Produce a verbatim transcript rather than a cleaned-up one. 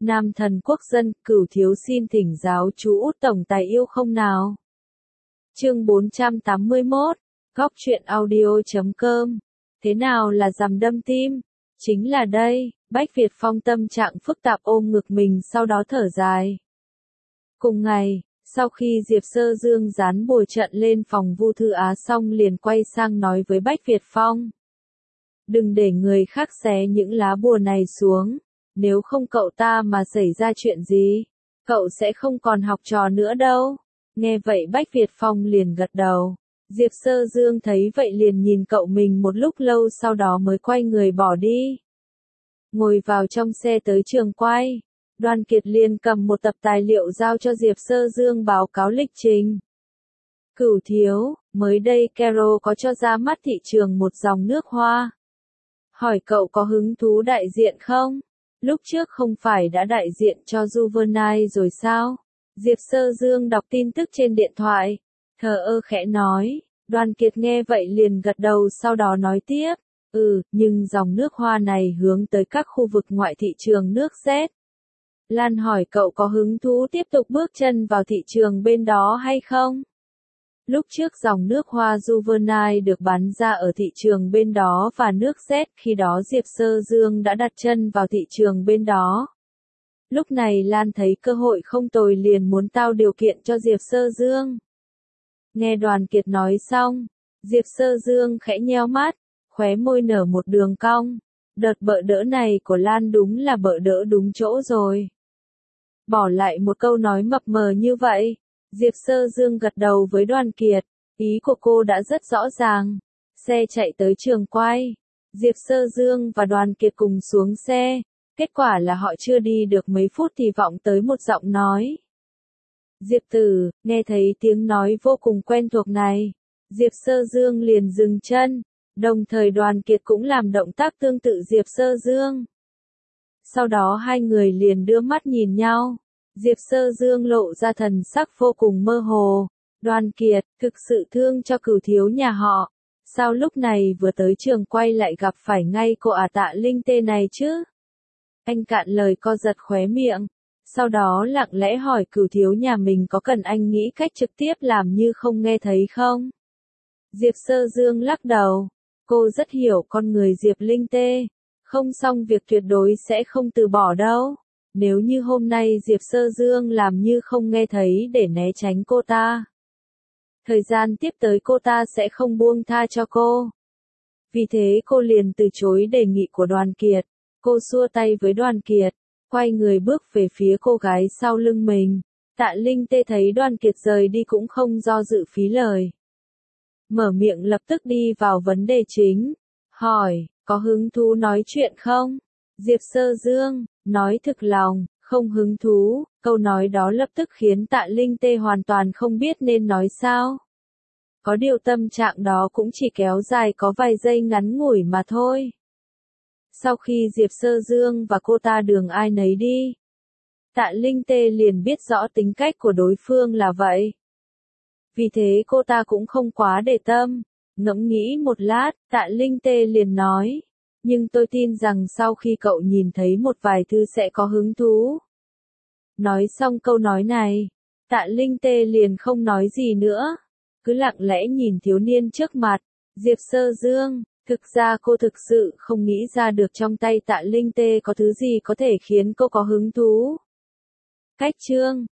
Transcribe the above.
Nam thần quốc dân, Cửu thiếu xin thỉnh giáo chú Út tổng tài yêu không nào. Chương bốn trăm tám mươi mốt, Góc truyện audio chấm com. Thế nào là dằm đâm tim? Chính là đây, Bách Việt Phong tâm trạng phức tạp ôm ngực mình sau đó thở dài. Cùng ngày, sau khi Diệp Sơ Dương dán bồi trận lên phòng Vu Thư Á xong liền quay sang nói với Bách Việt Phong. Đừng để người khác xé những lá bùa này xuống, nếu không cậu ta mà xảy ra chuyện gì, cậu sẽ không còn học trò nữa đâu. Nghe vậy Bách Việt Phong liền gật đầu. Diệp Sơ Dương thấy vậy liền nhìn cậu mình một lúc lâu sau đó mới quay người bỏ đi. Ngồi vào trong xe tới trường quay, Đoàn Kiệt liền cầm một tập tài liệu giao cho Diệp Sơ Dương báo cáo lịch trình. Cửu thiếu, mới đây Kero có cho ra mắt thị trường một dòng nước hoa. Hỏi cậu có hứng thú đại diện không? Lúc trước không phải đã đại diện cho Juvenile rồi sao? Diệp Sơ Dương đọc tin tức trên điện thoại, thờ ơ khẽ nói. Đoàn Kiệt nghe vậy liền gật đầu sau đó nói tiếp. Ừ, nhưng dòng nước hoa này hướng tới các khu vực ngoại thị trường nước Z. Lan hỏi cậu có hứng thú tiếp tục bước chân vào thị trường bên đó hay không? Lúc trước dòng nước hoa Juvenile được bán ra ở thị trường bên đó và nước Z, khi đó Diệp Sơ Dương đã đặt chân vào thị trường bên đó. Lúc này Lan thấy cơ hội không tồi liền muốn tạo điều kiện cho Diệp Sơ Dương. Nghe Đoàn Kiệt nói xong, Diệp Sơ Dương khẽ nheo mắt, khóe môi nở một đường cong. Đợt bợ đỡ này của Lan đúng là bợ đỡ đúng chỗ rồi. Bỏ lại một câu nói mập mờ như vậy, Diệp Sơ Dương gật đầu với Đoàn Kiệt, ý của cô đã rất rõ ràng. Xe chạy tới trường quay, Diệp Sơ Dương và Đoàn Kiệt cùng xuống xe, kết quả là họ chưa đi được mấy phút thì vọng tới một giọng nói. Diệp Tử, nghe thấy tiếng nói vô cùng quen thuộc này, Diệp Sơ Dương liền dừng chân, đồng thời Đoàn Kiệt cũng làm động tác tương tự Diệp Sơ Dương. Sau đó hai người liền đưa mắt nhìn nhau. Diệp Sơ Dương lộ ra thần sắc vô cùng mơ hồ. Đoàn Kiệt, thực sự thương cho Cửu thiếu nhà họ. Sao lúc này vừa tới trường quay lại gặp phải ngay cô ả Tạ Linh tê này chứ? Anh cạn lời co giật khóe miệng. Sau đó lặng lẽ hỏi Cửu thiếu nhà mình có cần anh nghĩ cách trực tiếp làm như không nghe thấy không? Diệp Sơ Dương lắc đầu. Cô rất hiểu con người Diệp Linh tê. Không xong việc tuyệt đối sẽ không từ bỏ đâu. Nếu như hôm nay Diệp Sơ Dương làm như không nghe thấy để né tránh cô ta, thời gian tiếp tới cô ta sẽ không buông tha cho cô. Vì thế cô liền từ chối đề nghị của Đoàn Kiệt. Cô xua tay với Đoàn Kiệt, quay người bước về phía cô gái sau lưng mình. Tạ Linh tê thấy Đoàn Kiệt rời đi cũng không do dự phí lời. Mở miệng lập tức đi vào vấn đề chính. Hỏi, có hứng thú nói chuyện không? Diệp Sơ Dương, nói thực lòng, không hứng thú. Câu nói đó lập tức khiến Tạ Linh tê hoàn toàn không biết nên nói sao. Có điều tâm trạng đó cũng chỉ kéo dài có vài giây ngắn ngủi mà thôi. Sau khi Diệp Sơ Dương và cô ta đường ai nấy đi, Tạ Linh tê liền biết rõ tính cách của đối phương là vậy. Vì thế cô ta cũng không quá để tâm. Ngẫm nghĩ một lát, Tạ Linh tê liền nói. Nhưng tôi tin rằng sau khi cậu nhìn thấy một vài thư sẽ có hứng thú. Nói xong câu nói này, Tạ Linh tê liền không nói gì nữa. Cứ lặng lẽ nhìn thiếu niên trước mặt. Diệp Sơ Dương, thực ra cô thực sự không nghĩ ra được trong tay Tạ Linh tê có thứ gì có thể khiến cô có hứng thú. Cách chương